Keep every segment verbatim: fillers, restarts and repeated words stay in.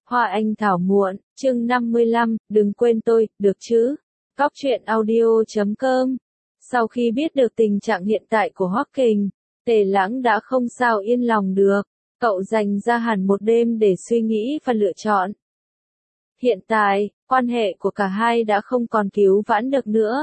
Hoa anh thảo muộn, chương năm mươi lăm, đừng quên tôi, được chứ? Cóc truyện audio chấm com. Sau khi biết được tình trạng hiện tại của Hoắc Kình, Tề Lãng đã không sao yên lòng được. Cậu dành ra hẳn một đêm để suy nghĩ và lựa chọn. Hiện tại, quan hệ của cả hai đã không còn cứu vãn được nữa.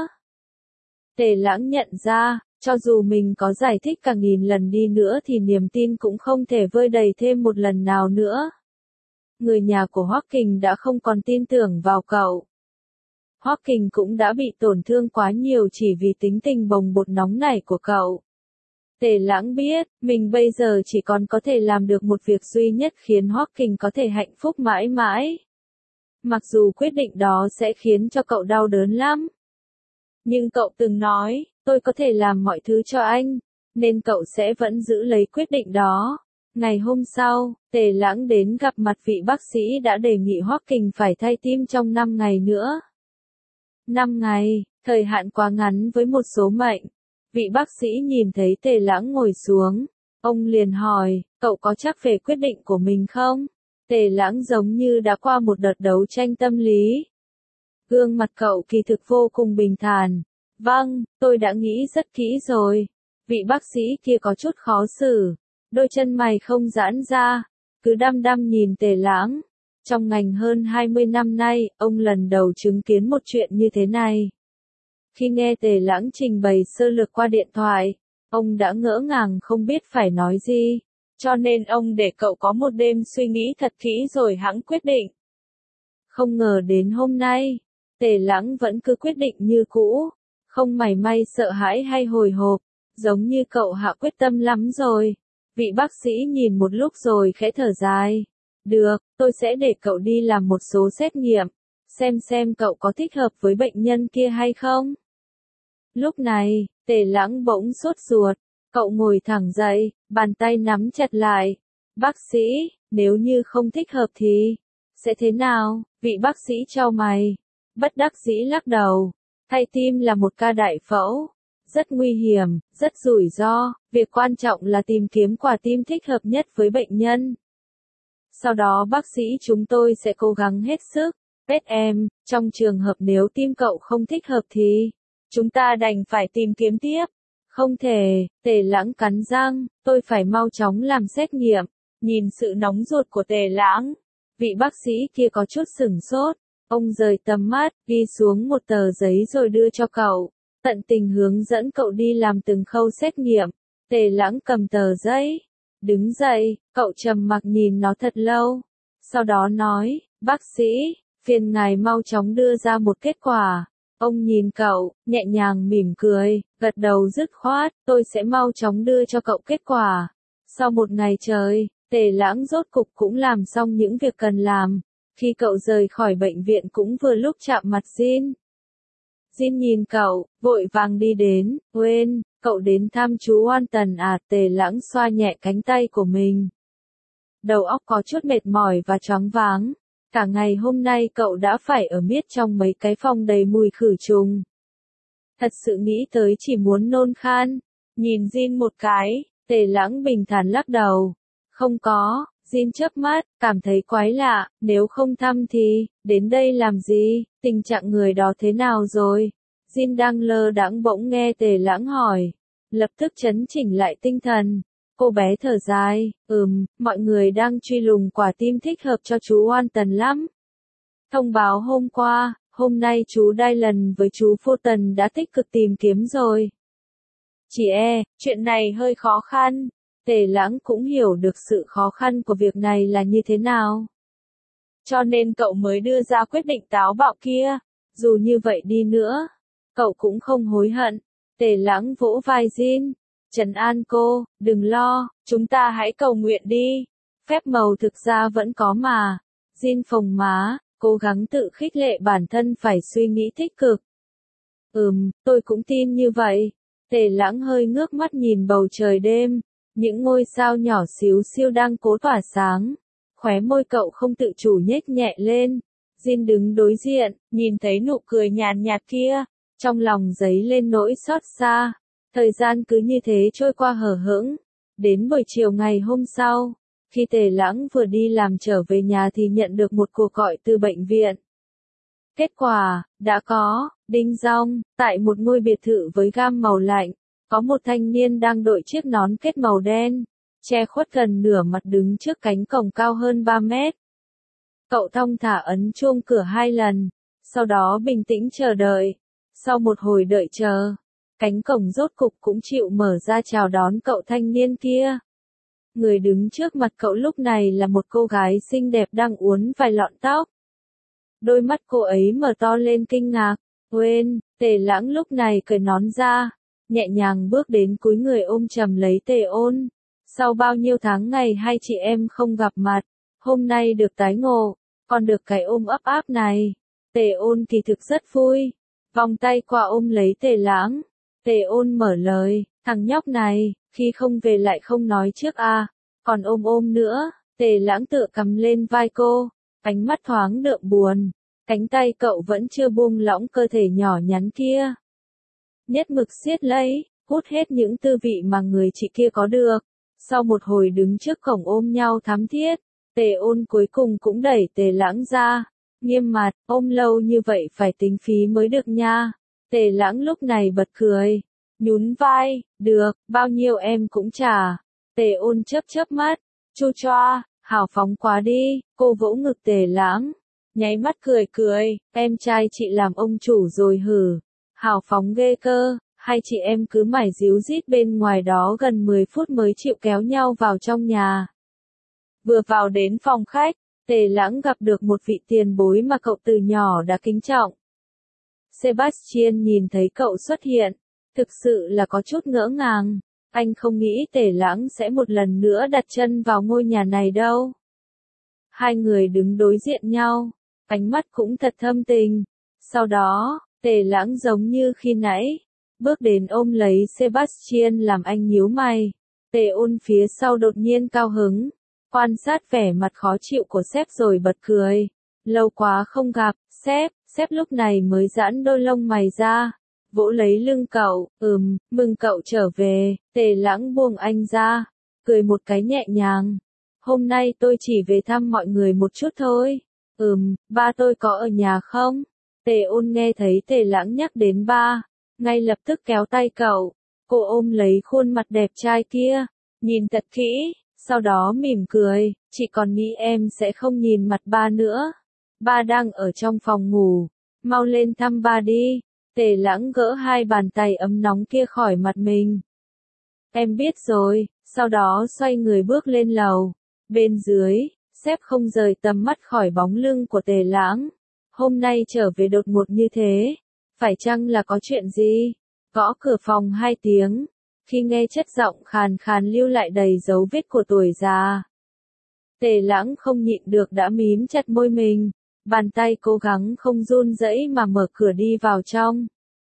Tề Lãng nhận ra, cho dù mình có giải thích cả nghìn lần đi nữa thì niềm tin cũng không thể vơi đầy thêm một lần nào nữa. Người nhà của Hoắc Kình đã không còn tin tưởng vào cậu. Hoắc Kình cũng đã bị tổn thương quá nhiều chỉ vì tính tình bồng bột nóng nảy của cậu. Tề Lãng biết, mình bây giờ chỉ còn có thể làm được một việc duy nhất khiến Hoắc Kình có thể hạnh phúc mãi mãi. Mặc dù quyết định đó sẽ khiến cho cậu đau đớn lắm. Nhưng cậu từng nói, tôi có thể làm mọi thứ cho anh, nên cậu sẽ vẫn giữ lấy quyết định đó. Ngày hôm sau, Tề Lãng đến gặp mặt vị bác sĩ đã đề nghị Hoắc Kình phải thay tim trong năm ngày nữa. năm ngày, thời hạn quá ngắn với một số mệnh. Vị bác sĩ nhìn thấy Tề Lãng ngồi xuống, ông liền hỏi, cậu có chắc về quyết định của mình không? Tề Lãng giống như đã qua một đợt đấu tranh tâm lý. Gương mặt cậu kỳ thực vô cùng bình thản. Vâng, tôi đã nghĩ rất kỹ rồi. Vị bác sĩ kia có chút khó xử. Đôi chân mày không giãn ra, cứ đăm đăm nhìn Tề Lãng. Trong ngành hơn hai mươi năm nay, ông lần đầu chứng kiến một chuyện như thế này. Khi nghe Tề Lãng trình bày sơ lược qua điện thoại, ông đã ngỡ ngàng không biết phải nói gì. Cho nên ông để cậu có một đêm suy nghĩ thật kỹ rồi hẵng quyết định. Không ngờ đến hôm nay, Tề Lãng vẫn cứ quyết định như cũ, không mảy may sợ hãi hay hồi hộp, giống như cậu hạ quyết tâm lắm rồi. Vị bác sĩ nhìn một lúc rồi khẽ thở dài. Được, tôi sẽ để cậu đi làm một số xét nghiệm, xem xem cậu có thích hợp với bệnh nhân kia hay không. Lúc này, Tề Lãng bỗng sốt ruột, cậu ngồi thẳng dậy, bàn tay nắm chặt lại. Bác sĩ, nếu như không thích hợp thì, sẽ thế nào? Vị bác sĩ chau mày, bất đắc dĩ lắc đầu. Thay tim là một ca đại phẫu, rất nguy hiểm, rất rủi ro, việc quan trọng là tìm kiếm quả tim thích hợp nhất với bệnh nhân. Sau đó bác sĩ chúng tôi sẽ cố gắng hết sức. Pet em, trong trường hợp nếu tim cậu không thích hợp thì, chúng ta đành phải tìm kiếm tiếp. Không thể, Tề Lãng cắn răng, tôi phải mau chóng làm xét nghiệm. Nhìn sự nóng ruột của Tề Lãng, vị bác sĩ kia có chút sửng sốt. Ông rời tầm mắt, ghi xuống một tờ giấy rồi đưa cho cậu, tận tình hướng dẫn cậu đi làm từng khâu xét nghiệm. Tề Lãng cầm tờ giấy, đứng dậy, cậu trầm mặc nhìn nó thật lâu. Sau đó nói, bác sĩ, phiền ngài mau chóng đưa ra một kết quả. Ông nhìn cậu, nhẹ nhàng mỉm cười, gật đầu dứt khoát, tôi sẽ mau chóng đưa cho cậu kết quả. Sau một ngày trời, Tề Lãng rốt cục cũng làm xong những việc cần làm. Khi cậu rời khỏi bệnh viện cũng vừa lúc chạm mặt Jin. Jin nhìn cậu, vội vàng đi đến, quên, cậu đến thăm chú Oan Tần à? Tề Lãng xoa nhẹ cánh tay của mình. Đầu óc có chút mệt mỏi và choáng váng. Cả ngày hôm nay cậu đã phải ở miết trong mấy cái phòng đầy mùi khử trùng. Thật sự nghĩ tới chỉ muốn nôn khan. Nhìn Jin một cái, Tề Lãng bình thản lắc đầu. Không có. Jin chớp mắt, cảm thấy quái lạ, nếu không thăm thì, đến đây làm gì, tình trạng người đó thế nào rồi? Jin đang lơ đãng bỗng nghe Tề Lãng hỏi, lập tức chấn chỉnh lại tinh thần. Cô bé thở dài, ừm, mọi người đang truy lùng quả tim thích hợp cho chú Oan Tần lắm. Thông báo hôm qua, hôm nay chú Dylan với chú Fulton đã tích cực tìm kiếm rồi. Chỉ e, chuyện này hơi khó khăn. Tề Lãng cũng hiểu được sự khó khăn của việc này là như thế nào. Cho nên cậu mới đưa ra quyết định táo bạo kia. Dù như vậy đi nữa, cậu cũng không hối hận. Tề Lãng vỗ vai Jin, trấn an cô, đừng lo, chúng ta hãy cầu nguyện đi. Phép màu thực ra vẫn có mà. Jin phồng má, cố gắng tự khích lệ bản thân phải suy nghĩ tích cực. Ừm, tôi cũng tin như vậy. Tề Lãng hơi ngước mắt nhìn bầu trời đêm. Những ngôi sao nhỏ xíu xiu đang cố tỏa sáng. Khóe môi cậu không tự chủ nhếch nhẹ lên. Jin đứng đối diện, nhìn thấy nụ cười nhàn nhạt kia. Trong lòng dấy lên nỗi xót xa. Thời gian cứ như thế trôi qua hờ hững. Đến buổi chiều ngày hôm sau, Khi Tề Lãng vừa đi làm trở về nhà thì nhận được một cuộc gọi từ bệnh viện. Kết quả, đã có, đinh dong, tại một ngôi biệt thự với gam màu lạnh, có một thanh niên đang đội chiếc nón kết màu đen, che khuất gần nửa mặt đứng trước cánh cổng cao hơn ba mét. Cậu thong thả ấn chuông cửa hai lần, sau đó bình tĩnh chờ đợi. Sau một hồi đợi chờ, cánh cổng rốt cục cũng chịu mở ra chào đón cậu thanh niên kia. Người đứng trước mặt cậu lúc này là một cô gái xinh đẹp đang uốn vài lọn tóc. Đôi mắt cô ấy mở to lên kinh ngạc. Quên, Tề Lãng lúc này cởi nón ra, nhẹ nhàng bước đến cúi người ôm chầm lấy Tề Ôn. Sau bao nhiêu tháng ngày hai chị em không gặp mặt, hôm nay được tái ngộ, còn được cái ôm ấp áp này. Tề Ôn kỳ thực rất vui, vòng tay qua ôm lấy Tề Lãng. Tề Ôn mở lời, thằng nhóc này, khi không về lại không nói trước à, còn ôm ôm nữa. Tề Lãng tựa cầm lên vai cô, ánh mắt thoáng đượm buồn, cánh tay cậu vẫn chưa buông lỏng cơ thể nhỏ nhắn kia. Nhất mực siết lấy, hút hết những tư vị mà người chị kia có được. Sau một hồi đứng trước cổng ôm nhau thắm thiết, Tề Ôn cuối cùng cũng đẩy Tề Lãng ra, nghiêm mặt, ôm lâu như vậy phải tính phí mới được nha. Tề Lãng lúc này bật cười, nhún vai, được, bao nhiêu em cũng trả. Tề Ôn chớp chớp mắt, chu choa, hào phóng quá đi, cô vỗ ngực Tề Lãng, nháy mắt cười cười, em trai chị làm ông chủ rồi hử, hào phóng ghê cơ. Hai chị em cứ mải díu dít bên ngoài đó gần mười phút mới chịu kéo nhau vào trong nhà. Vừa vào đến phòng khách, Tề Lãng gặp được một vị tiền bối mà cậu từ nhỏ đã kính trọng. Sebastian nhìn thấy cậu xuất hiện, thực sự là có chút ngỡ ngàng, anh không nghĩ Tề Lãng sẽ một lần nữa đặt chân vào ngôi nhà này đâu. Hai người đứng đối diện nhau, ánh mắt cũng thật thâm tình. Sau đó, Tề Lãng giống như khi nãy, bước đến ôm lấy Sebastian làm anh nhíu mày. Tề Ôn phía sau đột nhiên cao hứng, quan sát vẻ mặt khó chịu của sếp rồi bật cười. Lâu quá không gặp, sếp, sếp lúc này mới giãn đôi lông mày ra, vỗ lấy lưng cậu, ừm, mừng cậu trở về. Tề Lãng buông anh ra, cười một cái nhẹ nhàng. Hôm nay tôi chỉ về thăm mọi người một chút thôi. Ừm, ba tôi có ở nhà không? Tề Ôn nghe thấy Tề Lãng nhắc đến ba, ngay lập tức kéo tay cậu, cô ôm lấy khuôn mặt đẹp trai kia, nhìn thật kỹ, sau đó mỉm cười, chị còn nghĩ em sẽ không nhìn mặt ba nữa. Ba đang ở trong phòng ngủ, mau lên thăm ba đi. Tề Lãng gỡ hai bàn tay ấm nóng kia khỏi mặt mình. Em biết rồi, sau đó xoay người bước lên lầu. Bên dưới, sếp không rời tầm mắt khỏi bóng lưng của Tề Lãng. Hôm nay trở về đột ngột như thế, phải chăng là có chuyện gì? Gõ cửa phòng hai tiếng, khi nghe chất giọng khàn khàn lưu lại đầy dấu vết của tuổi già. Tề Lãng không nhịn được đã mím chặt môi mình, bàn tay cố gắng không run rẩy mà mở cửa đi vào trong.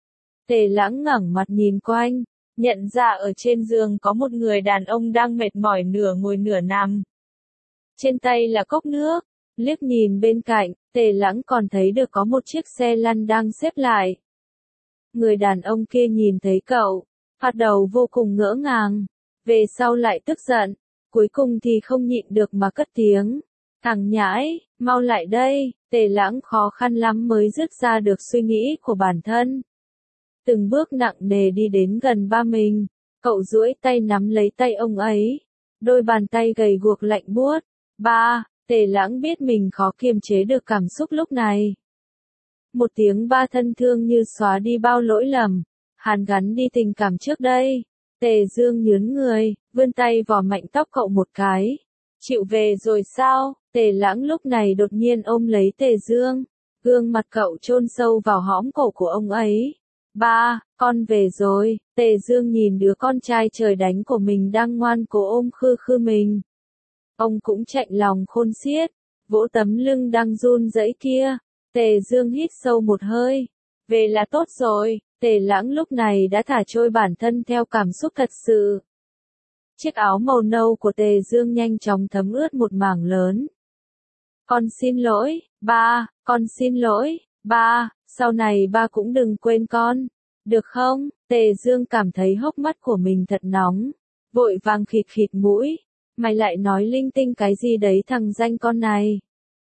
Tề Lãng ngẩng mặt nhìn quanh, nhận ra ở trên giường có một người đàn ông đang mệt mỏi nửa ngồi nửa nằm. Trên tay là cốc nước, liếc nhìn bên cạnh, Tề Lãng còn thấy được có một chiếc xe lăn đang xếp lại. Người đàn ông kia nhìn thấy cậu, bắt đầu vô cùng ngỡ ngàng, về sau lại tức giận, cuối cùng thì không nhịn được mà cất tiếng. Thằng nhãi, mau lại đây. Tề Lãng khó khăn lắm mới dứt ra được suy nghĩ của bản thân. Từng bước nặng nề đi đến gần ba mình, cậu duỗi tay nắm lấy tay ông ấy. Đôi bàn tay gầy guộc lạnh buốt. Ba, Tề Lãng biết mình khó kiềm chế được cảm xúc lúc này. Một tiếng ba thân thương như xóa đi bao lỗi lầm, hàn gắn đi tình cảm trước đây. Tề Dương nhướng người, vươn tay vò mạnh tóc cậu một cái. Chịu về rồi sao? Tề Lãng lúc này đột nhiên ôm lấy Tề Dương, gương mặt cậu chôn sâu vào hõm cổ của ông ấy. Ba, con về rồi. Tề Dương nhìn đứa con trai trời đánh của mình đang ngoan cố ôm khư khư mình. Ông cũng chạnh lòng khôn xiết, vỗ tấm lưng đang run rẩy kia. Tề Dương hít sâu một hơi. Về là tốt rồi. Tề Lãng lúc này đã thả trôi bản thân theo cảm xúc thật sự. Chiếc áo màu nâu của Tề Dương nhanh chóng thấm ướt một mảng lớn. Con xin lỗi, ba, con xin lỗi, ba, sau này ba cũng đừng quên con, được không? Tề Dương cảm thấy hốc mắt của mình thật nóng, vội vàng khịt khịt mũi, mày lại nói linh tinh cái gì đấy thằng danh con này.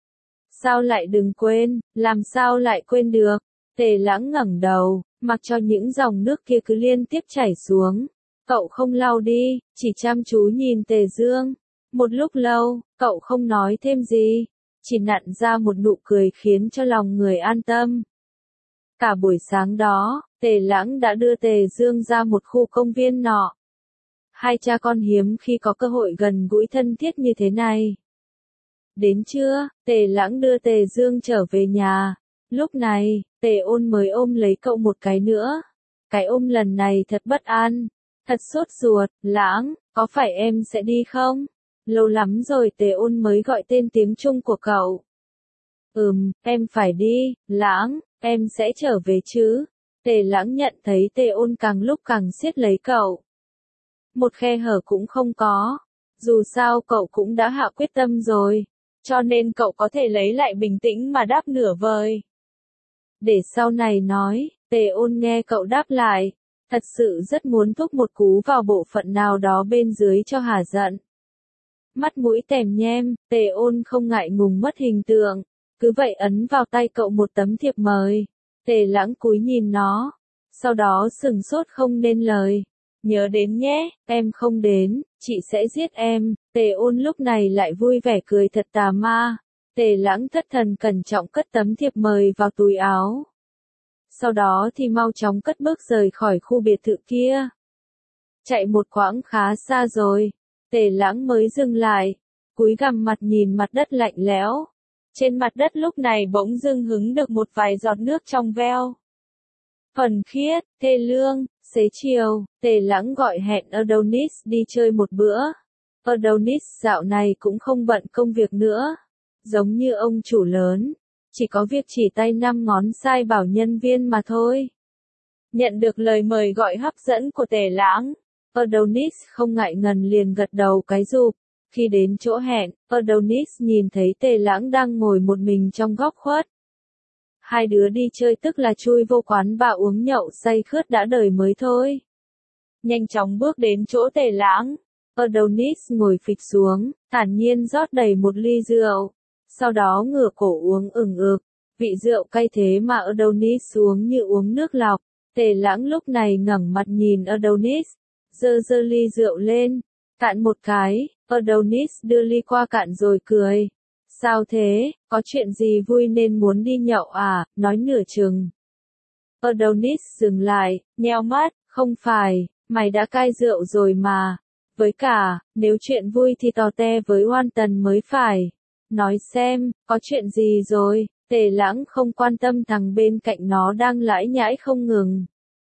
Sao lại đừng quên, làm sao lại quên được. Tề Lãng ngẩng đầu, mặc cho những dòng nước kia cứ liên tiếp chảy xuống. Cậu không lau đi, chỉ chăm chú nhìn Tề Dương. Một lúc lâu, cậu không nói thêm gì, chỉ nặn ra một nụ cười khiến cho lòng người an tâm. Cả buổi sáng đó, Tề Lãng đã đưa Tề Dương ra một khu công viên nọ. Hai cha con hiếm khi có cơ hội gần gũi thân thiết như thế này. Đến trưa, Tề Lãng đưa Tề Dương trở về nhà. Lúc này, Tề Ôn mới ôm lấy cậu một cái nữa. Cái ôm lần này thật bất an, thật sốt ruột. Lãng, có phải em sẽ đi không? Lâu lắm rồi Tề Ôn mới gọi tên tiếng Trung của cậu. Ừm, em phải đi, Lãng, em sẽ trở về chứ. Tề Lãng nhận thấy Tề Ôn càng lúc càng siết lấy cậu. Một khe hở cũng không có. Dù sao cậu cũng đã hạ quyết tâm rồi, cho nên cậu có thể lấy lại bình tĩnh mà đáp nửa vời. Để sau này nói, Tề Ôn nghe cậu đáp lại, thật sự rất muốn thúc một cú vào bộ phận nào đó bên dưới cho hả giận. Mắt mũi tèm nhem, Tề Ôn không ngại ngùng mất hình tượng, cứ vậy ấn vào tay cậu một tấm thiệp mời. Tề Lãng cúi nhìn nó, sau đó sừng sốt không nên lời. Nhớ đến nhé, em không đến, chị sẽ giết em. Tề Ôn lúc này lại vui vẻ cười thật tà ma. Tề Lãng thất thần cẩn trọng cất tấm thiệp mời vào túi áo. Sau đó thì mau chóng cất bước rời khỏi khu biệt thự kia. Chạy một quãng khá xa rồi, Tề Lãng mới dừng lại, cúi gằm mặt nhìn mặt đất lạnh lẽo. Trên mặt đất lúc này bỗng dưng hứng được một vài giọt nước trong veo. Thuần khiết, thê lương. Xế chiều, Tề Lãng gọi hẹn Adonis đi chơi một bữa. Adonis dạo này cũng không bận công việc nữa. Giống như ông chủ lớn, chỉ có việc chỉ tay năm ngón sai bảo nhân viên mà thôi. Nhận được lời mời gọi hấp dẫn của Tề Lãng, Adonis không ngại ngần liền gật đầu cái rụp. Khi đến chỗ hẹn, Adonis nhìn thấy Tề Lãng đang ngồi một mình trong góc khuất. Hai đứa đi chơi tức là chui vô quán và uống nhậu say khướt đã đời mới thôi. Nhanh chóng bước đến chỗ Tề Lãng, Adonis ngồi phịch xuống, thản nhiên rót đầy một ly rượu. Sau đó ngửa cổ uống ửng ực, vị rượu cay thế mà Adonis uống như uống nước lọc. Tề Lãng lúc này ngẩng mặt nhìn Adonis, giơ giơ ly rượu lên, cạn một cái. Adonis đưa ly qua cạn rồi cười. Sao thế, có chuyện gì vui nên muốn đi nhậu à, nói nửa chừng. Adonis dừng lại, nheo mắt, không phải, mày đã cai rượu rồi mà. Với cả, nếu chuyện vui thì tò te với Oan Tần mới phải. Nói xem, có chuyện gì rồi. Tề Lãng không quan tâm thằng bên cạnh nó đang lải nhải không ngừng.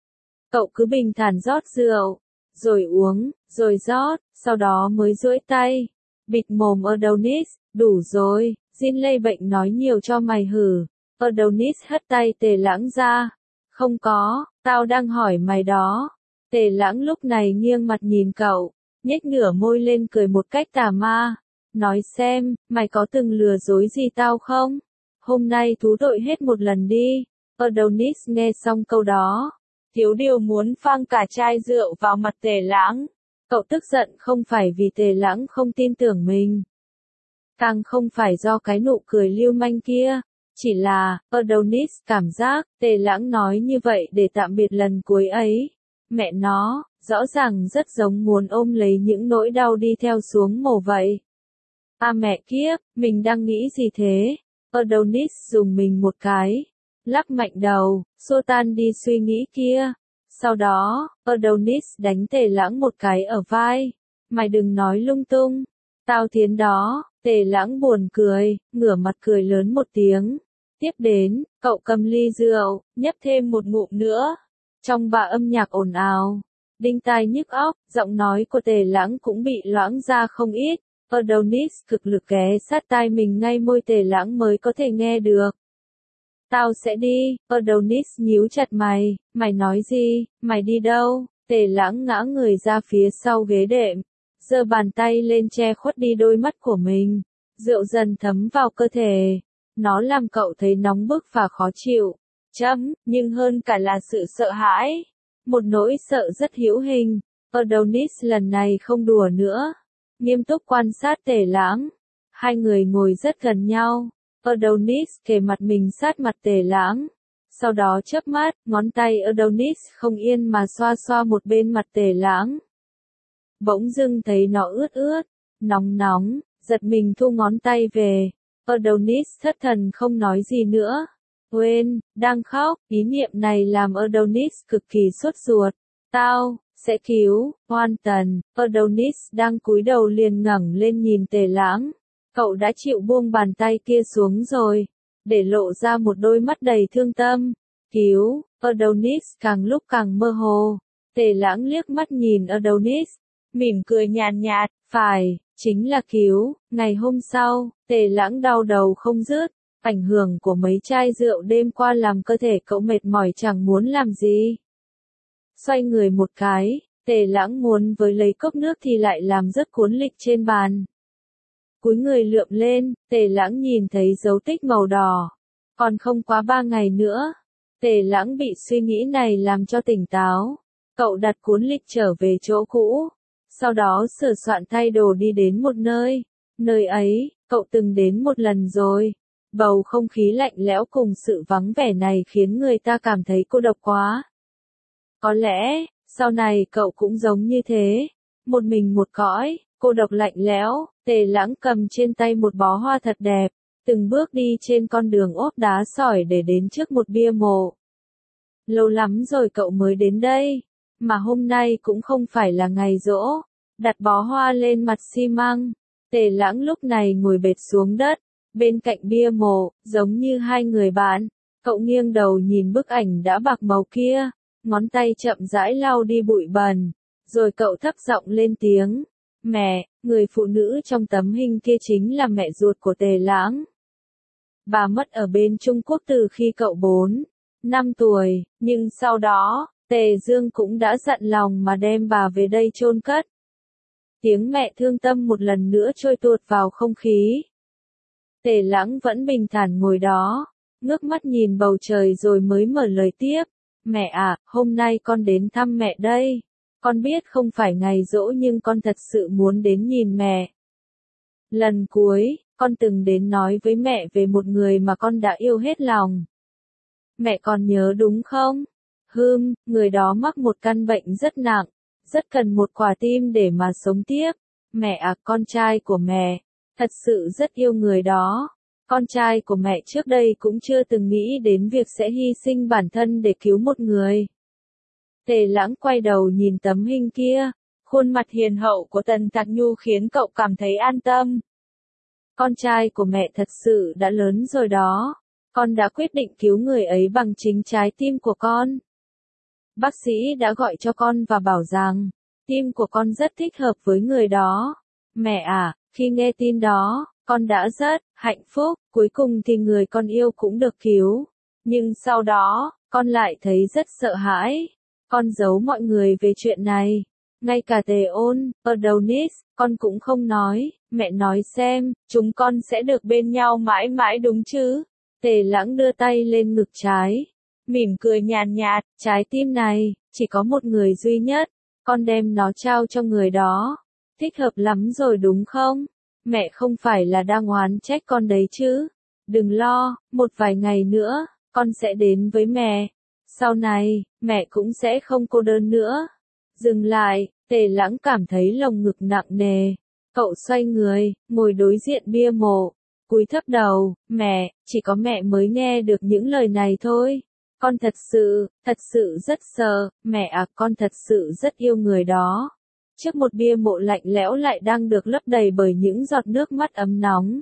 Cậu cứ bình thản rót rượu, rồi uống, rồi rót, sau đó mới duỗi tay. Bịt mồm Adonis, đủ rồi, Jin lây bệnh nói nhiều cho mày hử. Adonis hất tay Tề Lãng ra. Không có, tao đang hỏi mày đó. Tề Lãng lúc này nghiêng mặt nhìn cậu, nhếch nửa môi lên cười một cách tà ma. Nói xem, mày có từng lừa dối gì tao không? Hôm nay thú đội hết một lần đi. Adonis nghe xong câu đó, thiếu điều muốn phang cả chai rượu vào mặt Tề Lãng. Cậu tức giận không phải vì Tề Lãng không tin tưởng mình, càng không phải do cái nụ cười lưu manh kia, chỉ là, Adonis cảm giác, Tề Lãng nói như vậy để tạm biệt lần cuối ấy. Mẹ nó, rõ ràng rất giống muốn ôm lấy những nỗi đau đi theo xuống mồ vậy. À mẹ kiếp, mình đang nghĩ gì thế? Adonis dùng mình một cái, lắc mạnh đầu, xua tan đi suy nghĩ kia. Sau đó, Adonis đánh Tề Lãng một cái ở vai. Mày đừng nói lung tung, tao thiến đó. Tề Lãng buồn cười, ngửa mặt cười lớn một tiếng. Tiếp đến, cậu cầm ly rượu, nhấp thêm một ngụm nữa. Trong bạ âm nhạc ồn ào, đinh tai nhức óc, giọng nói của Tề Lãng cũng bị loãng ra không ít. Adonis cực lực ghé sát tai mình ngay môi Tề Lãng mới có thể nghe được. Tao sẽ đi. Adonis nhíu chặt mày. Mày nói gì? Mày đi đâu? Tề Lãng ngã người ra phía sau ghế đệm, giơ bàn tay lên che khuất đi đôi mắt của mình. Rượu dần thấm vào cơ thể. Nó làm cậu thấy nóng bức và khó chịu. Chấm, nhưng hơn cả là sự sợ hãi. Một nỗi sợ rất hữu hình. Adonis lần này không đùa nữa. nghiêm túc quan sát Tề Lãng. Hai người ngồi rất gần nhau, Adonis kề mặt mình sát mặt Tề Lãng. Sau đó chớp mắt, ngón tay Adonis không yên mà xoa xoa một bên mặt Tề Lãng. Bỗng dưng thấy nó ướt ướt, nóng nóng, giật mình thu ngón tay về. Adonis thất thần không nói gì nữa. Quên, đang khóc, ý niệm này làm Adonis cực kỳ sốt ruột. Tao, sẽ cứu, Hoan Tần. Adonis đang cúi đầu liền ngẩng lên nhìn Tề Lãng. Cậu đã chịu buông bàn tay kia xuống rồi, để lộ ra một đôi mắt đầy thương tâm. Cứu, Adonis càng lúc càng mơ hồ. Tề Lãng liếc mắt nhìn Adonis, mỉm cười nhàn nhạt, phải, chính là cứu. Ngày hôm sau, Tề Lãng đau đầu không dứt, ảnh hưởng của mấy chai rượu đêm qua làm cơ thể cậu mệt mỏi chẳng muốn làm gì. Xoay người một cái, Tề Lãng muốn với lấy cốc nước thì lại làm rớt cuốn lịch trên bàn. Cúi người lượm lên, Tề Lãng nhìn thấy dấu tích màu đỏ. Còn không quá ba ngày nữa. Tề Lãng bị suy nghĩ này làm cho tỉnh táo. Cậu đặt cuốn lịch trở về chỗ cũ. Sau đó sửa soạn thay đồ đi đến một nơi. Nơi ấy, cậu từng đến một lần rồi. Bầu không khí lạnh lẽo cùng sự vắng vẻ này khiến người ta cảm thấy cô độc quá. Có lẽ, sau này cậu cũng giống như thế. Một mình một cõi, cô độc lạnh lẽo. Tề Lãng cầm trên tay một bó hoa thật đẹp, từng bước đi trên con đường ốp đá sỏi để đến trước một bia mộ. Lâu lắm rồi cậu mới đến đây, mà hôm nay cũng không phải là ngày giỗ. Đặt bó hoa lên mặt xi măng, Tề Lãng lúc này ngồi bệt xuống đất, bên cạnh bia mộ, giống như hai người bạn. Cậu nghiêng đầu nhìn bức ảnh đã bạc màu kia, ngón tay chậm rãi lau đi bụi bẩn, rồi cậu thấp giọng lên tiếng. Mẹ, người phụ nữ trong tấm hình kia chính là mẹ ruột của Tề Lãng. Bà mất ở bên Trung Quốc từ khi cậu bốn, năm tuổi, nhưng sau đó, Tề Dương cũng đã dặn lòng mà đem bà về đây chôn cất. Tiếng mẹ thương tâm một lần nữa trôi tuột vào không khí. Tề Lãng vẫn bình thản ngồi đó, ngước mắt nhìn bầu trời rồi mới mở lời tiếp. Mẹ à, hôm nay con đến thăm mẹ đây. Con biết không phải ngày giỗ nhưng con thật sự muốn đến nhìn mẹ. Lần cuối, con từng đến nói với mẹ về một người mà con đã yêu hết lòng. Mẹ còn nhớ đúng không? Hừm, người đó mắc một căn bệnh rất nặng, rất cần một quả tim để mà sống tiếp. Mẹ à, con trai của mẹ, thật sự rất yêu người đó. Con trai của mẹ trước đây cũng chưa từng nghĩ đến việc sẽ hy sinh bản thân để cứu một người. Tề Lãng quay đầu nhìn tấm hình kia, khuôn mặt hiền hậu của Tần Tạc Nhu khiến cậu cảm thấy an tâm. Con trai của mẹ thật sự đã lớn rồi đó, con đã quyết định cứu người ấy bằng chính trái tim của con. Bác sĩ đã gọi cho con và bảo rằng, tim của con rất thích hợp với người đó. Mẹ à, khi nghe tin đó, con đã rất hạnh phúc, cuối cùng thì người con yêu cũng được cứu. Nhưng sau đó, con lại thấy rất sợ hãi. Con giấu mọi người về chuyện này. Ngay cả Tề Ôn, Adonis, con cũng không nói. Mẹ nói xem, chúng con sẽ được bên nhau mãi mãi đúng chứ? Tề Lãng đưa tay lên ngực trái, mỉm cười nhàn nhạt, trái tim này, chỉ có một người duy nhất. Con đem nó trao cho người đó. Thích hợp lắm rồi đúng không? Mẹ không phải là đang oán trách con đấy chứ? Đừng lo, một vài ngày nữa, con sẽ đến với mẹ. Sau này, mẹ cũng sẽ không cô đơn nữa. Dừng lại, Tề Lãng cảm thấy lồng ngực nặng nề. Cậu xoay người, ngồi đối diện bia mộ, cúi thấp đầu. Mẹ, chỉ có mẹ mới nghe được những lời này thôi. Con thật sự, thật sự rất sợ. Mẹ à, con thật sự rất yêu người đó. Trước một bia mộ lạnh lẽo lại đang được lấp đầy bởi những giọt nước mắt ấm nóng.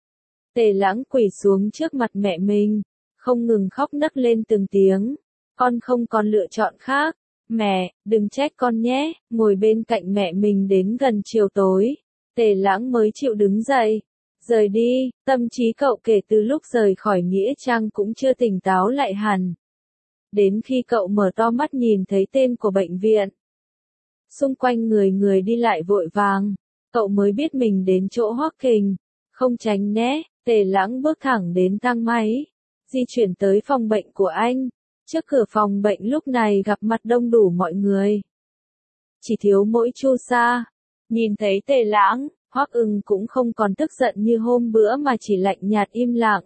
Tề Lãng quỳ xuống trước mặt mẹ mình, không ngừng khóc nấc lên từng tiếng. Con không còn lựa chọn khác. Mẹ, đừng trách con nhé. Ngồi bên cạnh mẹ mình đến gần chiều tối, Tề Lãng mới chịu đứng dậy, rời đi. Tâm trí cậu kể từ lúc rời khỏi Nghĩa Trang cũng chưa tỉnh táo lại hẳn. Đến khi cậu mở to mắt nhìn thấy tên của bệnh viện, xung quanh người người đi lại vội vàng, cậu mới biết mình đến chỗ Hoắc Kình. Không tránh né, Tề Lãng bước thẳng đến thang máy, di chuyển tới phòng bệnh của anh. Trước cửa phòng bệnh lúc này gặp mặt đông đủ mọi người. Chỉ thiếu mỗi Chu Sa. Nhìn thấy Tề Lãng, Hoắc Ưng cũng không còn tức giận như hôm bữa mà chỉ lạnh nhạt im lặng.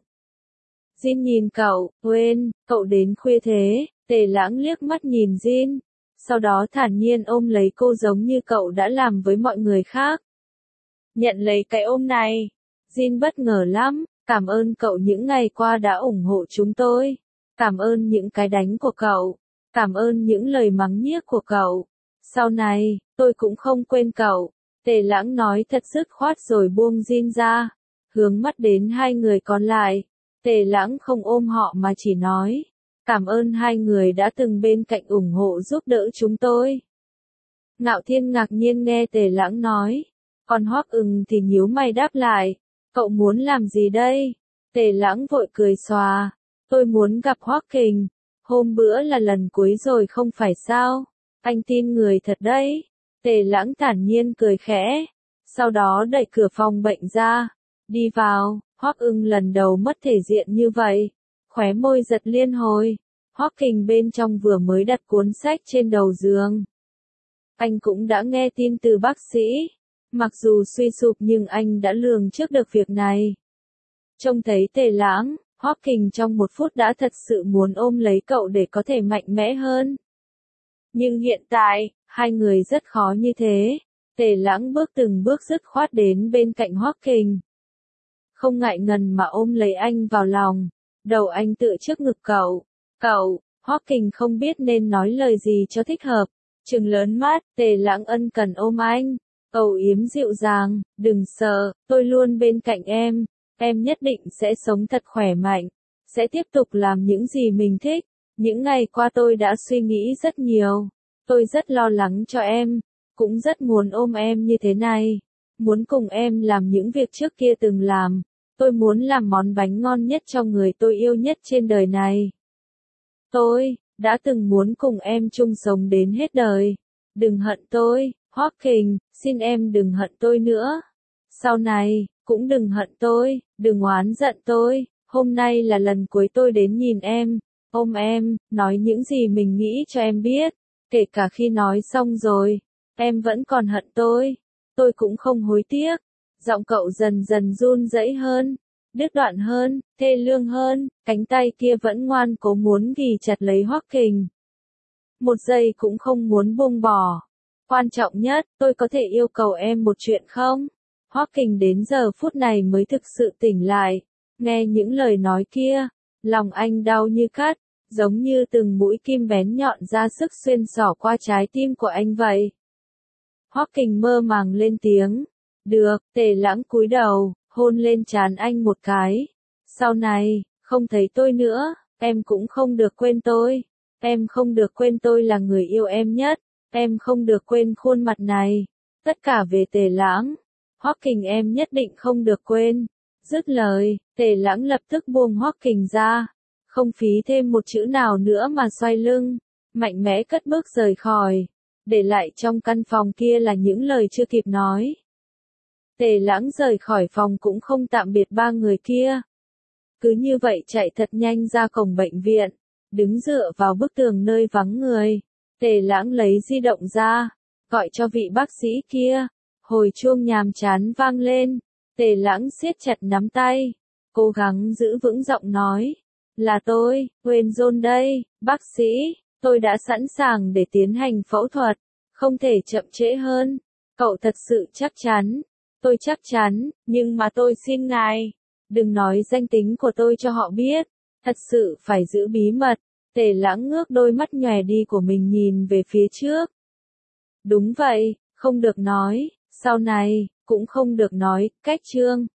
Jin nhìn cậu, quên, cậu đến khuya thế, Tề Lãng liếc mắt nhìn Jin, sau đó thản nhiên ôm lấy cô giống như cậu đã làm với mọi người khác. Nhận lấy cái ôm này, Jin bất ngờ lắm, cảm ơn cậu những ngày qua đã ủng hộ chúng tôi, cảm ơn những cái đánh của cậu, cảm ơn những lời mắng nhiếc của cậu, sau này, tôi cũng không quên cậu. Tề Lãng nói thật dứt khoát rồi buông Jin ra, hướng mắt đến hai người còn lại. Tề Lãng không ôm họ mà chỉ nói, cảm ơn hai người đã từng bên cạnh ủng hộ giúp đỡ chúng tôi. Ngạo Thiên ngạc nhiên nghe Tề Lãng nói, còn Hoắc Ưng thì nhíu mày đáp lại, cậu muốn làm gì đây? Tề Lãng vội cười xòa, tôi muốn gặp Hoắc Kình, hôm bữa là lần cuối rồi không phải sao, anh tin người thật đấy. Tề Lãng thản nhiên cười khẽ, sau đó đẩy cửa phòng bệnh ra, đi vào. Hoắc Ưng lần đầu mất thể diện như vậy, khóe môi giật liên hồi. Hoắc Kình bên trong vừa mới đặt cuốn sách trên đầu giường. Anh cũng đã nghe tin từ bác sĩ, mặc dù suy sụp nhưng anh đã lường trước được việc này. Trông thấy Tề Lãng, Hoắc Kình trong một phút đã thật sự muốn ôm lấy cậu để có thể mạnh mẽ hơn. Nhưng hiện tại, hai người rất khó như thế. Tề Lãng bước từng bước dứt khoát đến bên cạnh Hoắc Kình. Không ngại ngần mà ôm lấy anh vào lòng, đầu anh tựa trước ngực cậu. Cậu, Hoắc Kình không biết nên nói lời gì cho thích hợp, trừng lớn mắt, Tề Lãng ân cần ôm anh, âu yếm dịu dàng, đừng sợ, tôi luôn bên cạnh em, em nhất định sẽ sống thật khỏe mạnh, sẽ tiếp tục làm những gì mình thích. Những ngày qua tôi đã suy nghĩ rất nhiều, tôi rất lo lắng cho em, cũng rất muốn ôm em như thế này. Muốn cùng em làm những việc trước kia từng làm, tôi muốn làm món bánh ngon nhất cho người tôi yêu nhất trên đời này. Tôi, đã từng muốn cùng em chung sống đến hết đời. Đừng hận tôi, Hoắc Kình, xin em đừng hận tôi nữa. Sau này, cũng đừng hận tôi, đừng oán giận tôi, hôm nay là lần cuối tôi đến nhìn em, ôm em, nói những gì mình nghĩ cho em biết, kể cả khi nói xong rồi, em vẫn còn hận tôi. Tôi cũng không hối tiếc. Giọng cậu dần dần run rẩy hơn, đứt đoạn hơn, thê lương hơn, cánh tay kia vẫn ngoan cố muốn ghì chặt lấy Hoắc Kình. Một giây cũng không muốn buông bỏ. Quan trọng nhất, tôi có thể yêu cầu em một chuyện không? Hoắc Kình đến giờ phút này mới thực sự tỉnh lại. Nghe những lời nói kia, lòng anh đau như cắt, giống như từng mũi kim bén nhọn ra sức xuyên xỏ qua trái tim của anh vậy. Hoắc Kình mơ màng lên tiếng. Được, Tề Lãng cúi đầu, hôn lên trán anh một cái. Sau này, không thấy tôi nữa, em cũng không được quên tôi. Em không được quên tôi là người yêu em nhất. Em không được quên khuôn mặt này. Tất cả về Tề Lãng. Hoắc Kình em nhất định không được quên. Dứt lời, Tề Lãng lập tức buông Hoắc Kình ra. Không phí thêm một chữ nào nữa mà xoay lưng. Mạnh mẽ cất bước rời khỏi. Để lại trong căn phòng kia là những lời chưa kịp nói. Tề Lãng rời khỏi phòng cũng không tạm biệt ba người kia. Cứ như vậy chạy thật nhanh ra cổng bệnh viện, đứng dựa vào bức tường nơi vắng người. Tề Lãng lấy di động ra, gọi cho vị bác sĩ kia. Hồi chuông nhàm chán vang lên, Tề Lãng siết chặt nắm tay, cố gắng giữ vững giọng nói. Là tôi, Huyền John đây, bác sĩ, tôi đã sẵn sàng để tiến hành phẫu thuật, không thể chậm trễ hơn. Cậu thật sự chắc chắn? Tôi chắc chắn, nhưng mà tôi xin ngài, đừng nói danh tính của tôi cho họ biết, thật sự phải giữ bí mật. Tề Lãng ngước đôi mắt nhòe đi của mình nhìn về phía trước. Đúng vậy, không được nói, sau này, cũng không được nói, cách chương.